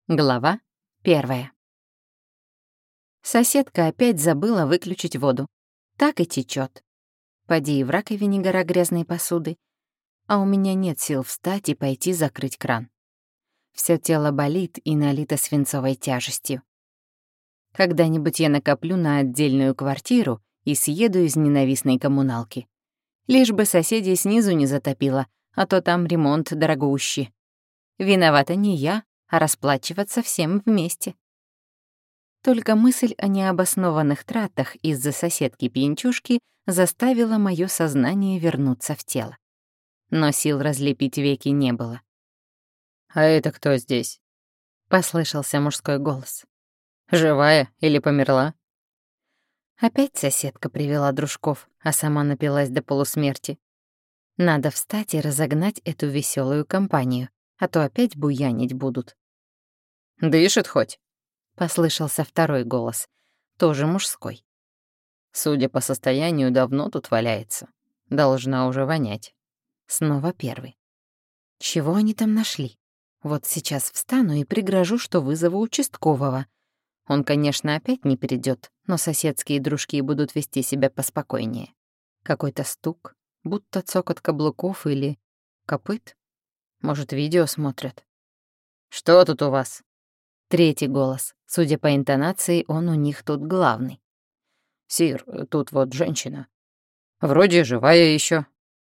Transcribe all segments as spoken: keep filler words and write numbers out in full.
Глава первая. Соседка опять забыла выключить воду. Так и течет. Поди и в раковине гора грязной посуды, а у меня нет сил встать и пойти закрыть кран. Всё тело болит и налито свинцовой тяжестью. Когда-нибудь я накоплю на отдельную квартиру и съеду из ненавистной коммуналки. Лишь бы соседей снизу не затопило, а то там ремонт дорогущий. Виновата не я, а расплачиваться всем вместе. Только мысль о необоснованных тратах из-за соседки-пьянчушки заставила моё сознание вернуться в тело. Но сил разлепить веки не было. «А это кто здесь?» — послышался мужской голос. «Живая или померла?» Опять соседка привела дружков, а сама напилась до полусмерти. Надо встать и разогнать эту веселую компанию, а то опять буянить будут. «Дышит хоть?» — послышался второй голос, тоже мужской. «Судя по состоянию, давно тут валяется. Должна уже вонять». Снова первый. Чего они там нашли? Вот сейчас встану и пригрожу, что вызову участкового. Он, конечно, опять не придёт, но соседские дружки будут вести себя поспокойнее. Какой-то стук, будто цокот каблуков или копыт. Может, видео смотрят. «Что тут у вас?» Третий голос. Судя по интонации, он у них тут главный. «Сир, тут вот женщина. Вроде живая ещё».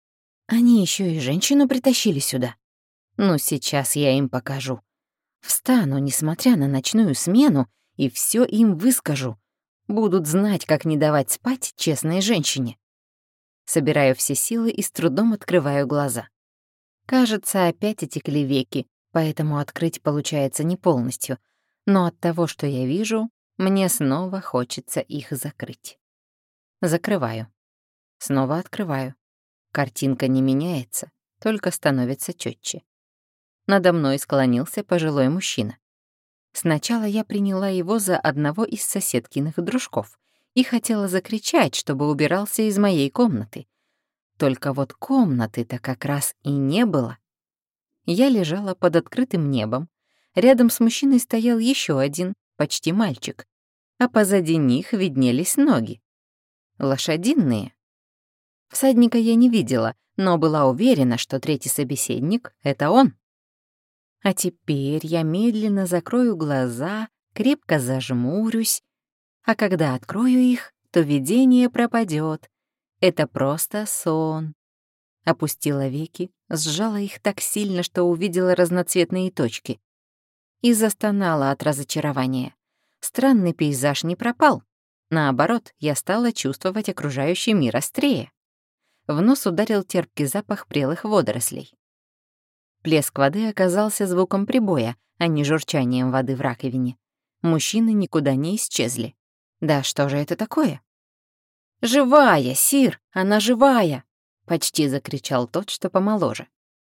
Они ещё и женщину притащили сюда. Ну, сейчас я им покажу. Встану, несмотря на ночную смену, и всё им выскажу. Будут знать, как не давать спать честной женщине. Собираю все силы и с трудом открываю глаза. Кажется, опять отекли веки, поэтому открыть получается не полностью, но от того, что я вижу, мне снова хочется их закрыть. Закрываю. Снова открываю. Картинка не меняется, только становится чётче. Надо мной склонился пожилой мужчина. Сначала я приняла его за одного из соседкиных дружков и хотела закричать, чтобы убирался из моей комнаты. Только вот комнаты-то как раз и не было. Я лежала под открытым небом. Рядом с мужчиной стоял еще один, почти мальчик, а позади них виднелись ноги. Лошадиные. Всадника я не видела, но была уверена, что третий собеседник — это он. А теперь я медленно закрою глаза, крепко зажмурюсь, а когда открою их, то видение пропадет. Это просто сон. Опустила веки, сжала их так сильно, что увидела разноцветные точки. И застонала от разочарования. Странный пейзаж не пропал. Наоборот, я стала чувствовать окружающий мир острее. В нос ударил терпкий запах прелых водорослей. Плеск воды оказался звуком прибоя, а не журчанием воды в раковине. Мужчины никуда не исчезли. Да что же это такое? «Живая, сир! Она живая!» — почти закричал тот, что помоложе.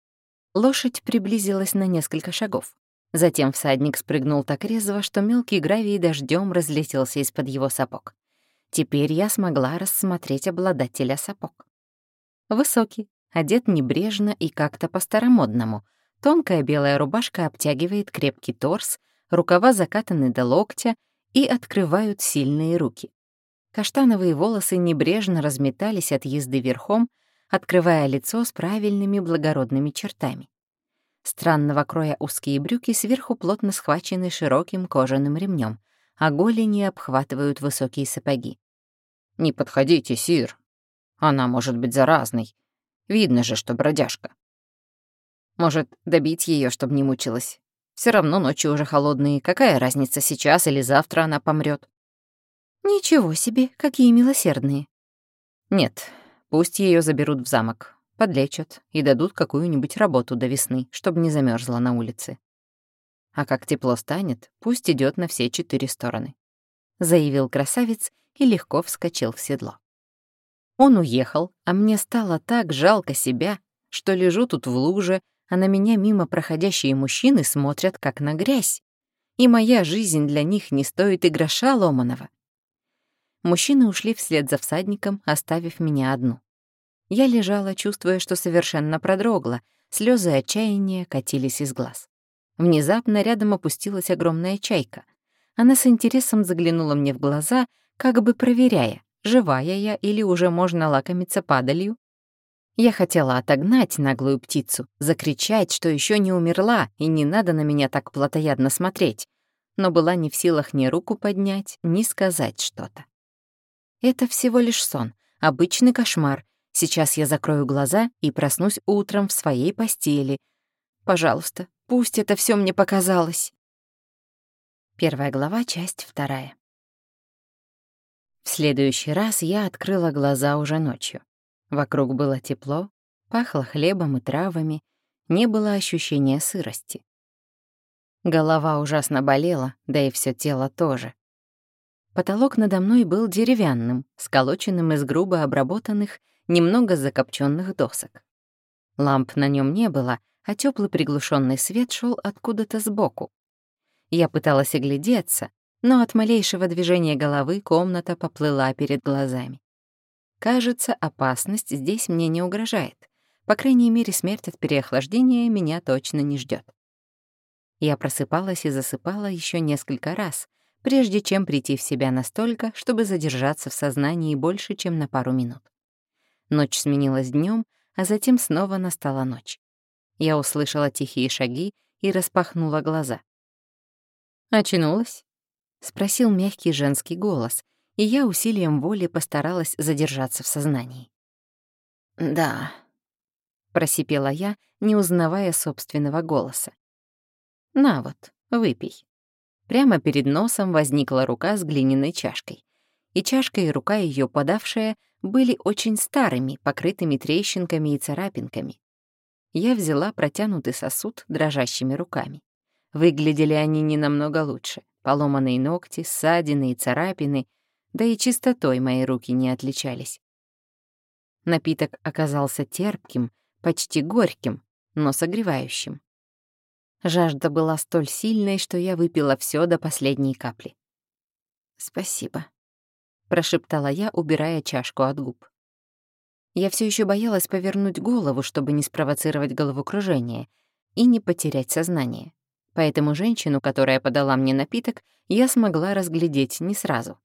Лошадь приблизилась на несколько шагов. Затем всадник спрыгнул так резво, что мелкий гравий дождем разлетелся из-под его сапог. Теперь я смогла рассмотреть обладателя сапог. Высокий, одет небрежно и как-то по-старомодному. Тонкая белая рубашка обтягивает крепкий торс, рукава закатаны до локтя и открывают сильные руки. Каштановые волосы небрежно разметались от езды верхом, открывая лицо с правильными благородными чертами. Странного кроя узкие брюки сверху плотно схвачены широким кожаным ремнем, а голени обхватывают высокие сапоги. «Не подходите, сир. Она может быть заразной. Видно же, что бродяжка. Может, добить ее, чтобы не мучилась. Все равно ночи уже холодные. Какая разница, сейчас или завтра она помрет? Ничего себе, какие милосердные. Нет, пусть ее заберут в замок, подлечат и дадут какую-нибудь работу до весны, чтобы не замерзла на улице. А как тепло станет, пусть идет на все четыре стороны», — заявил красавец и легко вскочил в седло. Он уехал, а мне стало так жалко себя, что лежу тут в луже, а на меня мимо проходящие мужчины смотрят как на грязь, и моя жизнь для них не стоит и гроша ломаного. Мужчины ушли вслед за всадником, оставив меня одну. Я лежала, чувствуя, что совершенно продрогла, слезы отчаяния катились из глаз. Внезапно рядом опустилась огромная чайка. Она с интересом заглянула мне в глаза, как бы проверяя, живая я или уже можно лакомиться падалью. Я хотела отогнать наглую птицу, закричать, что еще не умерла и не надо на меня так плотоядно смотреть, но была не в силах ни руку поднять, ни сказать что-то. Это всего лишь сон, обычный кошмар. Сейчас я закрою глаза и проснусь утром в своей постели. Пожалуйста, пусть это все мне показалось. Первая глава, часть вторая. В следующий раз я открыла глаза уже ночью. Вокруг было тепло, пахло хлебом и травами, не было ощущения сырости. Голова ужасно болела, да и все тело тоже. Потолок надо мной был деревянным, сколоченным из грубо обработанных, немного закопченных досок. Ламп на нем не было, а теплый приглушенный свет шел откуда-то сбоку. Я пыталась оглядеться, но от малейшего движения головы комната поплыла перед глазами. Кажется, опасность здесь мне не угрожает. По крайней мере, смерть от переохлаждения меня точно не ждет. Я просыпалась и засыпала еще несколько раз, прежде чем прийти в себя настолько, чтобы задержаться в сознании больше, чем на пару минут. Ночь сменилась днем, а затем снова настала ночь. Я услышала тихие шаги и распахнула глаза. «Очнулась?» — спросил мягкий женский голос, и я усилием воли постаралась задержаться в сознании. «Да», — просипела я, не узнавая собственного голоса. «На вот, выпей». Прямо перед носом возникла рука с глиняной чашкой. И чашка, и рука, ее подавшая, были очень старыми, покрытыми трещинками и царапинками. Я взяла протянутый сосуд дрожащими руками. Выглядели они не намного лучше. Поломанные ногти, ссадины и царапины, да и чистотой мои руки не отличались. Напиток оказался терпким, почти горьким, но согревающим. Жажда была столь сильной, что я выпила все до последней капли. «Спасибо», — прошептала я, убирая чашку от губ. Я все еще боялась повернуть голову, чтобы не спровоцировать головокружение и не потерять сознание. Поэтому женщину, которая подала мне напиток, я смогла разглядеть не сразу.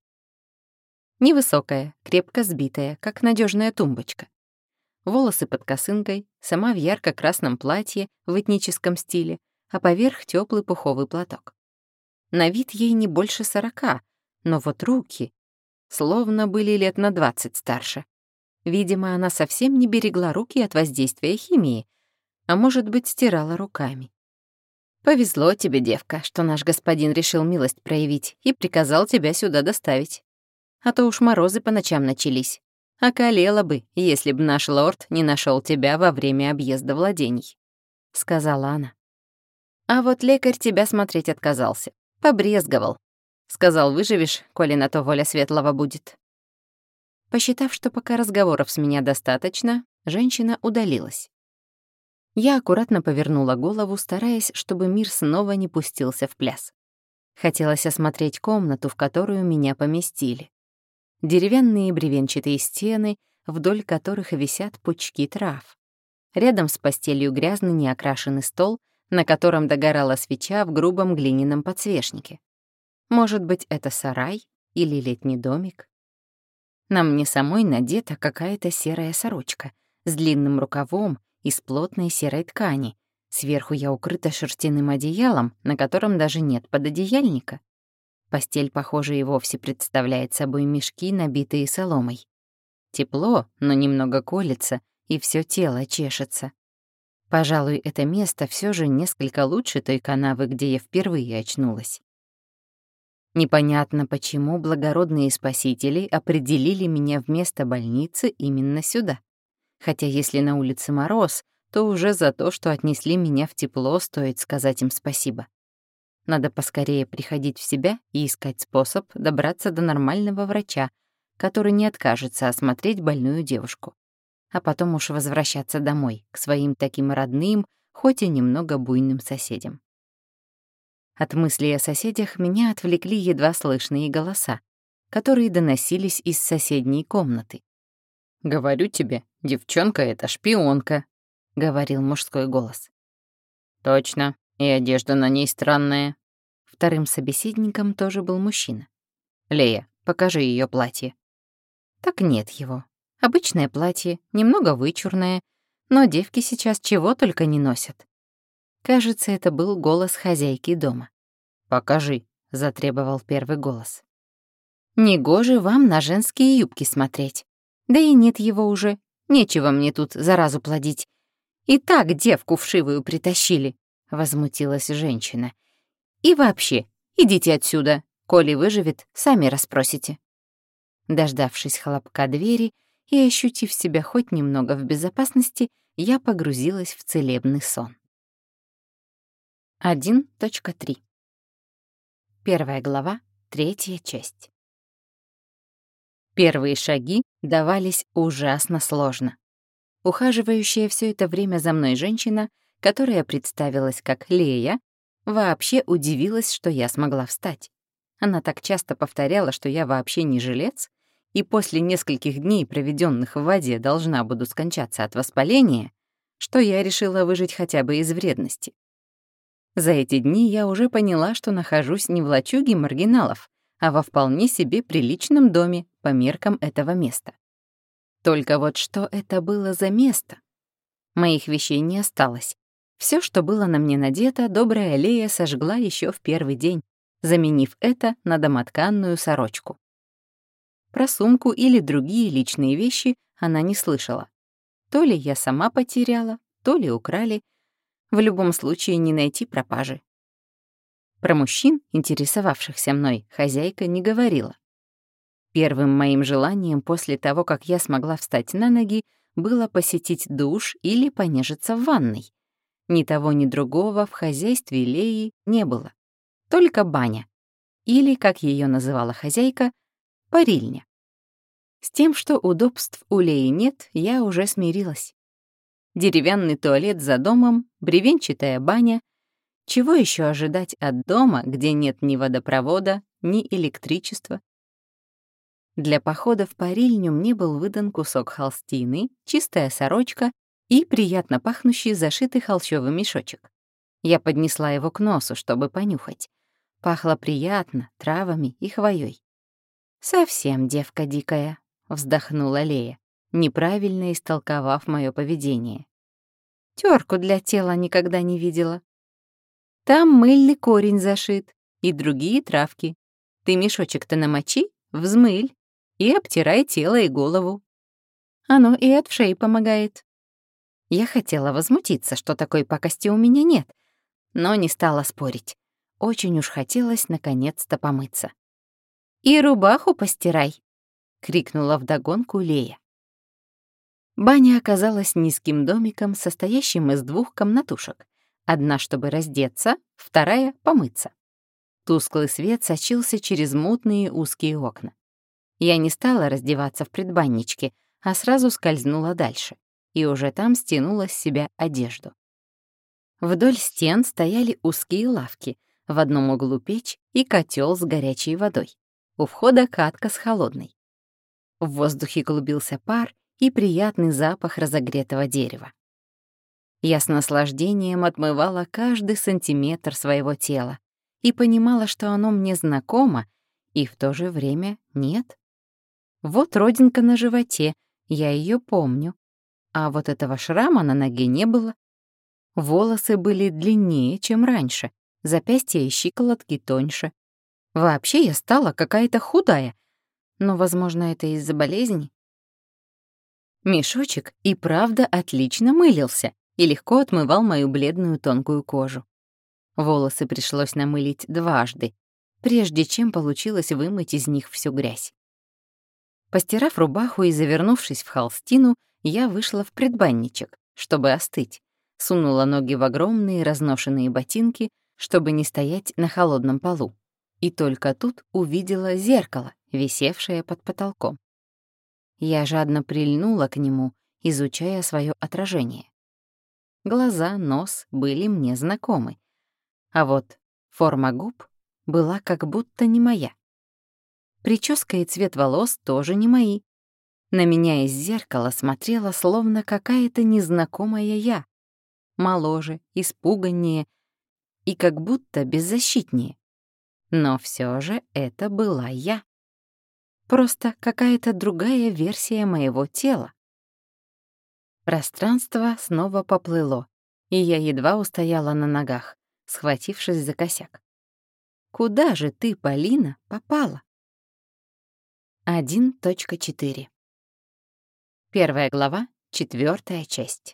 Невысокая, крепко сбитая, как надежная тумбочка. Волосы под косынкой, сама в ярко-красном платье в этническом стиле, а поверх теплый пуховый платок. На вид ей не больше сорока, но вот руки словно были лет на двадцать старше. Видимо, она совсем не берегла руки от воздействия химии, а может быть, стирала руками. «Повезло тебе, девка, что наш господин решил милость проявить и приказал тебя сюда доставить. А то уж морозы по ночам начались. Околела бы, если б наш лорд не нашел тебя во время объезда владений», — сказала она. «А вот лекарь тебя смотреть отказался, побрезговал. Сказал, выживешь, коли на то воля светлого будет». Посчитав, что пока разговоров с меня достаточно, женщина удалилась. Я аккуратно повернула голову, стараясь, чтобы мир снова не пустился в пляс. Хотелось осмотреть комнату, в которую меня поместили. Деревянные бревенчатые стены, вдоль которых висят пучки трав. Рядом с постелью грязный неокрашенный стол, на котором догорала свеча в грубом глиняном подсвечнике. Может быть, это сарай или летний домик? На мне самой надета какая-то серая сорочка с длинным рукавом из плотной серой ткани. Сверху я укрыта шерстяным одеялом, на котором даже нет пододеяльника. Постель, похоже, и вовсе представляет собой мешки, набитые соломой. Тепло, но немного колется, и все тело чешется. Пожалуй, это место все же несколько лучше той канавы, где я впервые очнулась. Непонятно, почему благородные спасители определили меня вместо больницы именно сюда. Хотя если на улице мороз, то уже за то, что отнесли меня в тепло, стоит сказать им спасибо. Надо поскорее приходить в себя и искать способ добраться до нормального врача, который не откажется осмотреть больную девушку. А потом уж возвращаться домой, к своим таким родным, хоть и немного буйным соседям. От мыслей о соседях меня отвлекли едва слышные голоса, которые доносились из соседней комнаты. «Говорю тебе, девчонка — это шпионка», — говорил мужской голос. «Точно, И одежда на ней странная. Вторым собеседником тоже был мужчина. Лея, покажи ее платье. Так нет его. Обычное платье, немного вычурное, но девки сейчас чего только не носят. Кажется, это был голос хозяйки дома. «Покажи», — затребовал первый голос. «Негоже вам на женские юбки смотреть. Да и нет его уже. Нечего мне тут заразу плодить. И так девку вшивую притащили», — возмутилась женщина. «И вообще, идите отсюда. Коли выживет, сами расспросите». Дождавшись хлопка двери и ощутив себя хоть немного в безопасности, я погрузилась в целебный сон. один точка три. Первая глава, третья часть. Первые шаги давались ужасно сложно. Ухаживающая все это время за мной женщина, которая представилась как Лея, вообще удивилась, что я смогла встать. Она так часто повторяла, что я вообще не жилец, и после нескольких дней, проведенных в воде, должна буду скончаться от воспаления, что я решила выжить хотя бы из вредности. За эти дни я уже поняла, что нахожусь не в лачуге маргиналов, а во вполне себе приличном доме по меркам этого места. Только вот что это было за место? Моих вещей не осталось. Все, что было на мне надето, добрая Лея сожгла еще в первый день, заменив это на домотканную сорочку. Про сумку или другие личные вещи она не слышала. То ли я сама потеряла, то ли украли. В любом случае не найти пропажи. Про мужчин, интересовавшихся мной, хозяйка не говорила. Первым моим желанием после того, как я смогла встать на ноги, было посетить душ или понежиться в ванной. Ни того, ни другого в хозяйстве Леи не было. Только баня. Или, как ее называла хозяйка, парильня. С тем, что удобств у Леи нет, я уже смирилась. Деревянный туалет за домом, бревенчатая баня. Чего еще ожидать от дома, где нет ни водопровода, ни электричества? Для похода в парильню мне был выдан кусок холстины, чистая сорочка и приятно пахнущий зашитый холщовый мешочек. Я поднесла его к носу, чтобы понюхать. Пахло приятно, травами и хвоей. «Совсем девка дикая», — вздохнула Лея, неправильно истолковав мое поведение. Тёрку для тела никогда не видела. Там мыльный корень зашит и другие травки. Ты мешочек-то намочи, взмыль и обтирай тело и голову. Оно и от вшей помогает. Я хотела возмутиться, что такой пакости у меня нет, но не стала спорить. Очень уж хотелось наконец-то помыться. «И рубаху постирай!» — крикнула вдогонку Лея. Баня оказалась низким домиком, состоящим из двух комнатушек. Одна, чтобы раздеться, вторая — помыться. Тусклый свет сочился через мутные узкие окна. Я не стала раздеваться в предбанничке, а сразу скользнула дальше, и уже там стянула с себя одежду. Вдоль стен стояли узкие лавки, в одном углу печь и котел с горячей водой. У входа катка с холодной. В воздухе клубился пар и приятный запах разогретого дерева. Я с наслаждением отмывала каждый сантиметр своего тела и понимала, что оно мне знакомо, и в то же время нет. Вот родинка на животе, я ее помню, а вот этого шрама на ноге не было. Волосы были длиннее, чем раньше, запястья и щиколотки тоньше. Вообще я стала какая-то худая, но, возможно, это из-за болезни. Мешочек и правда отлично мылился и легко отмывал мою бледную тонкую кожу. Волосы пришлось намылить дважды, прежде чем получилось вымыть из них всю грязь. Постирав рубаху и завернувшись в холстину, я вышла в предбанничек, чтобы остыть, сунула ноги в огромные разношенные ботинки, чтобы не стоять на холодном полу. И только тут увидела зеркало, висевшее под потолком. Я жадно прильнула к нему, изучая свое отражение. Глаза, нос были мне знакомы, а вот форма губ была как будто не моя. Прическа и цвет волос тоже не мои. На меня из зеркала смотрела словно какая-то незнакомая я. Моложе, испуганнее, и как будто беззащитнее. Но все же это была я. Просто какая-то другая версия моего тела. Пространство снова поплыло, и я едва устояла на ногах, схватившись за косяк. Куда же ты, Полина, попала? один точка четыре. Первая глава, четвертая часть.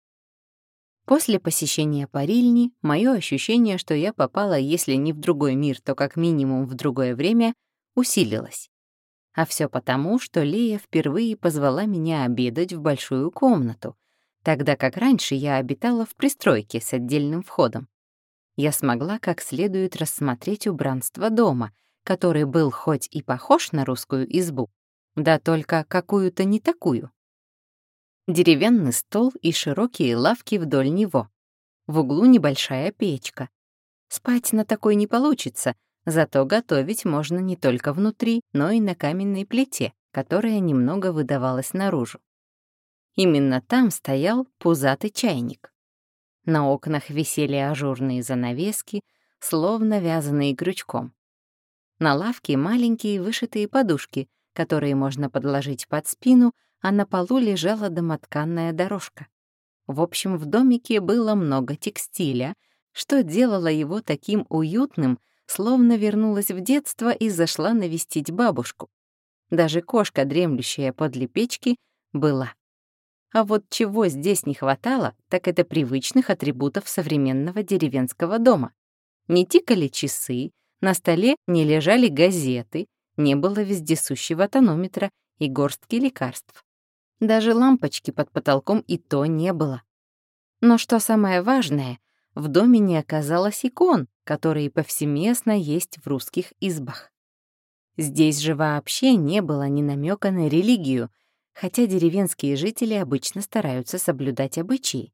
После посещения парильни мое ощущение, что я попала, если не в другой мир, то как минимум в другое время, усилилось. А все потому, что Лея впервые позвала меня обедать в большую комнату, тогда как раньше я обитала в пристройке с отдельным входом. Я смогла как следует рассмотреть убранство дома, который был хоть и похож на русскую избу, да только какую-то не такую. Деревянный стол и широкие лавки вдоль него. В углу небольшая печка. Спать на такой не получится, зато готовить можно не только внутри, но и на каменной плите, которая немного выдавалась наружу. Именно там стоял пузатый чайник. На окнах висели ажурные занавески, словно вязаные крючком. На лавке маленькие вышитые подушки, которые можно подложить под спину, а на полу лежала домотканная дорожка. В общем, в домике было много текстиля, что делало его таким уютным, словно вернулась в детство и зашла навестить бабушку. Даже кошка, дремлющая подле печки, была. А вот чего здесь не хватало, так это привычных атрибутов современного деревенского дома. Не тикали часы, на столе не лежали газеты, не было вездесущего тонометра и горстки лекарств. Даже лампочки под потолком и то не было. Но что самое важное, в доме не оказалось икон, которые повсеместно есть в русских избах. Здесь же вообще не было ни намека на религию, хотя деревенские жители обычно стараются соблюдать обычаи.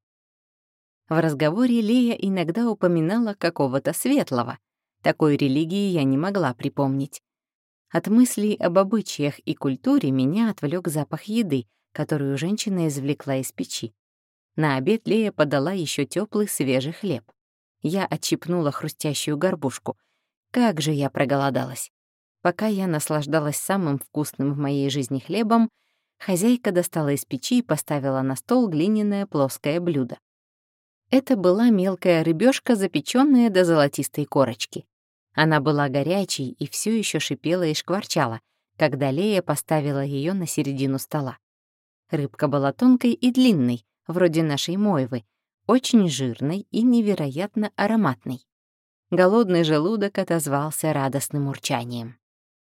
В разговоре Лея иногда упоминала какого-то светлого. Такой религии я не могла припомнить. От мыслей об обычаях и культуре меня отвлек запах еды, которую женщина извлекла из печи. На обед Лея подала еще теплый свежий хлеб. Я отщипнула хрустящую горбушку. Как же я проголодалась. Пока я наслаждалась самым вкусным в моей жизни хлебом, хозяйка достала из печи и поставила на стол глиняное плоское блюдо. Это была мелкая рыбешка, запеченная до золотистой корочки. Она была горячей и все еще шипела и шкварчала, когда Лея поставила ее на середину стола. Рыбка была тонкой и длинной, вроде нашей мойвы, очень жирной и невероятно ароматной. Голодный желудок отозвался радостным урчанием.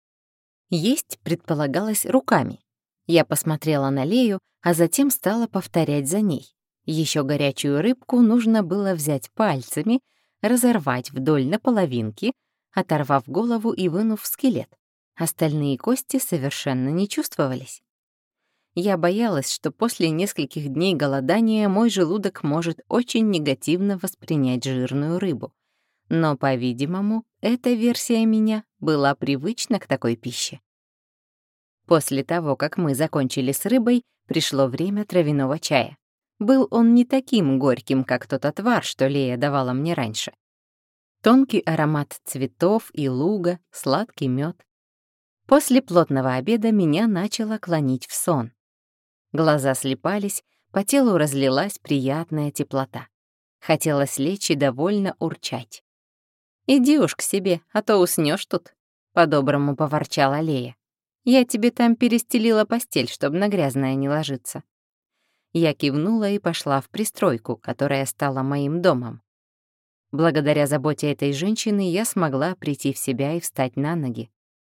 Есть предполагалось руками. Я посмотрела на Лею, а затем стала повторять за ней. Еще горячую рыбку нужно было взять пальцами, разорвать вдоль на половинки, оторвав голову и вынув скелет. Остальные кости совершенно не чувствовались. Я боялась, что после нескольких дней голодания мой желудок может очень негативно воспринять жирную рыбу. Но, по-видимому, эта версия меня была привычна к такой пище. После того, как мы закончили с рыбой, пришло время травяного чая. Был он не таким горьким, как тот отвар, что Лея давала мне раньше. Тонкий аромат цветов и луга, сладкий мед. После плотного обеда меня начало клонить в сон. Глаза слепались, по телу разлилась приятная теплота. Хотелось лечь и довольно урчать. «Иди уж к себе, а то уснешь тут», — по-доброму поворчала Лея. «Я тебе там перестелила постель, чтобы на грязное не ложиться». Я кивнула и пошла в пристройку, которая стала моим домом. Благодаря заботе этой женщины я смогла прийти в себя и встать на ноги.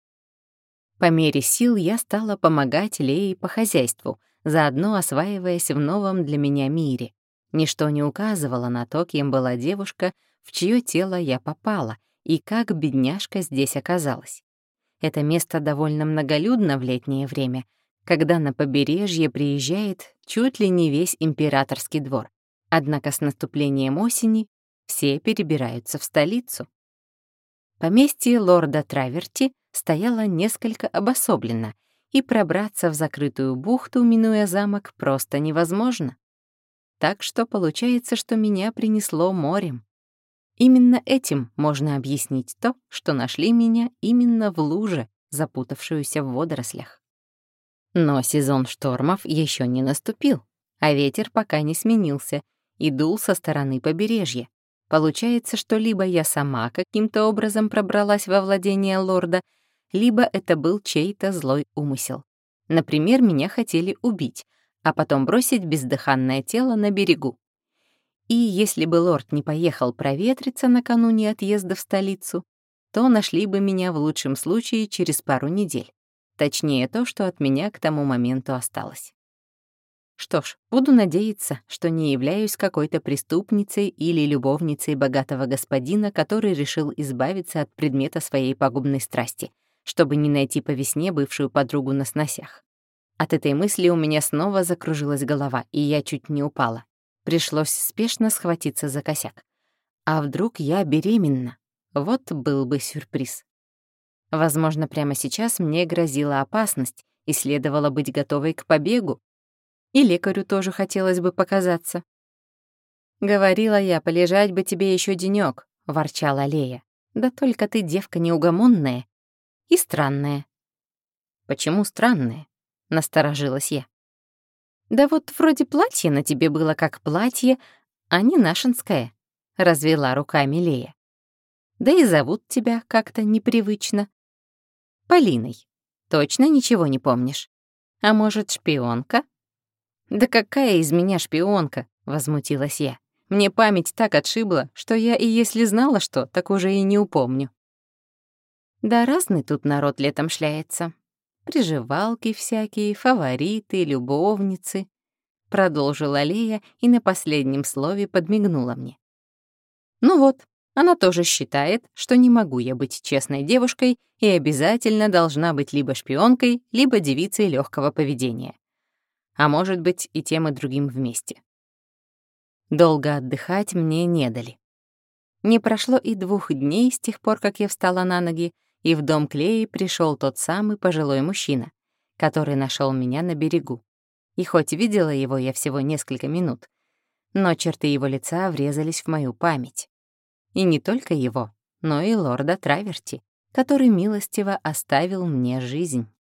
По мере сил я стала помогать Лее по хозяйству, заодно осваиваясь в новом для меня мире. Ничто не указывало на то, кем была девушка, в чье тело я попала, и как бедняжка здесь оказалась. Это место довольно многолюдно в летнее время, когда на побережье приезжает чуть ли не весь императорский двор. Однако с наступлением осени все перебираются в столицу. Поместье лорда Траверти стояло несколько обособленно, и пробраться в закрытую бухту, минуя замок, просто невозможно. Так что получается, что меня принесло морем. Именно этим можно объяснить то, что нашли меня именно в луже, запутавшуюся в водорослях. Но сезон штормов еще не наступил, а ветер пока не сменился и дул со стороны побережья. Получается, что либо я сама каким-то образом пробралась во владение лорда, либо это был чей-то злой умысел. Например, меня хотели убить, а потом бросить бездыханное тело на берегу. И если бы лорд не поехал проветриться накануне отъезда в столицу, то нашли бы меня в лучшем случае через пару недель. Точнее, то, что от меня к тому моменту осталось. Что ж, буду надеяться, что не являюсь какой-то преступницей или любовницей богатого господина, который решил избавиться от предмета своей пагубной страсти, чтобы не найти по весне бывшую подругу на сносях. От этой мысли у меня снова закружилась голова, и я чуть не упала. Пришлось спешно схватиться за косяк. А вдруг я беременна? Вот был бы сюрприз. Возможно, прямо сейчас мне грозила опасность, и следовало быть готовой к побегу. И лекарю тоже хотелось бы показаться. «Говорила я, полежать бы тебе еще денёк», — ворчала Лея. «Да только ты девка неугомонная и странная». «Почему странная?» — насторожилась я. «Да вот вроде платье на тебе было как платье, а не нашинское», — развела руками Лея. «Да и зовут тебя как-то непривычно. Полиной. Точно ничего не помнишь? А может, шпионка?» «Да какая из меня шпионка?» — возмутилась я. «Мне память так отшибла, что я и если знала что, так уже и не упомню». «Да разный тут народ летом шляется. Приживалки всякие, фавориты, любовницы», — продолжила Лея и на последнем слове подмигнула мне. «Ну вот, она тоже считает, что не могу я быть честной девушкой и обязательно должна быть либо шпионкой, либо девицей легкого поведения. А может быть, и тем, и другим вместе». Долго отдыхать мне не дали. Не прошло и двух дней с тех пор, как я встала на ноги, и в дом Клеи пришел тот самый пожилой мужчина, который нашел меня на берегу. И хоть видела его я всего несколько минут, но черты его лица врезались в мою память. И не только его, но и лорда Траверти, который милостиво оставил мне жизнь.